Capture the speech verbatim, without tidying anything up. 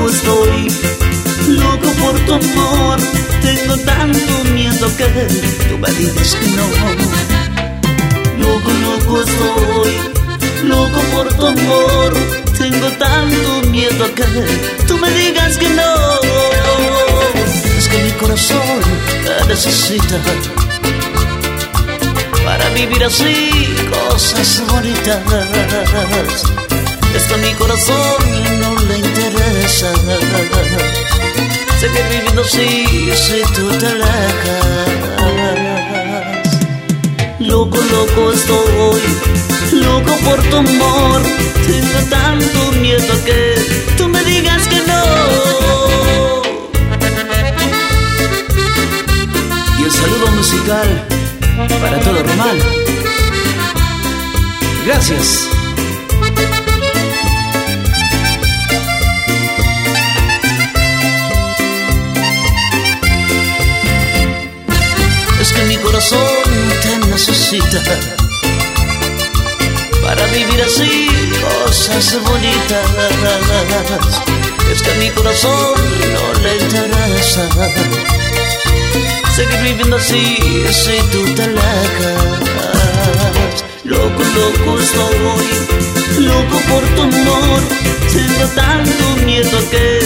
loco estoy, loco por tu amor. Tengo tanto miedo que tú me digas que no. Loco, loco estoy, loco por tu amor. Tengo tanto miedo que tú me digas que no. Es que mi corazón te necesita para vivir así cosas bonitas. Es que a mi corazón no le interesa seguir viviendo así si tú te alejas. Loco, loco estoy, loco por tu amor. Tengo tanto miedo que tú me digas que no. Y el saludo musical para todo Román. Gracias. Es que mi corazón te necesita para vivir así cosas bonitas. Es que a mi corazón no le interesa seguir viviendo así si tú te alejas. Loco, loco estoy, loco por tu amor. Tengo tanto miedo que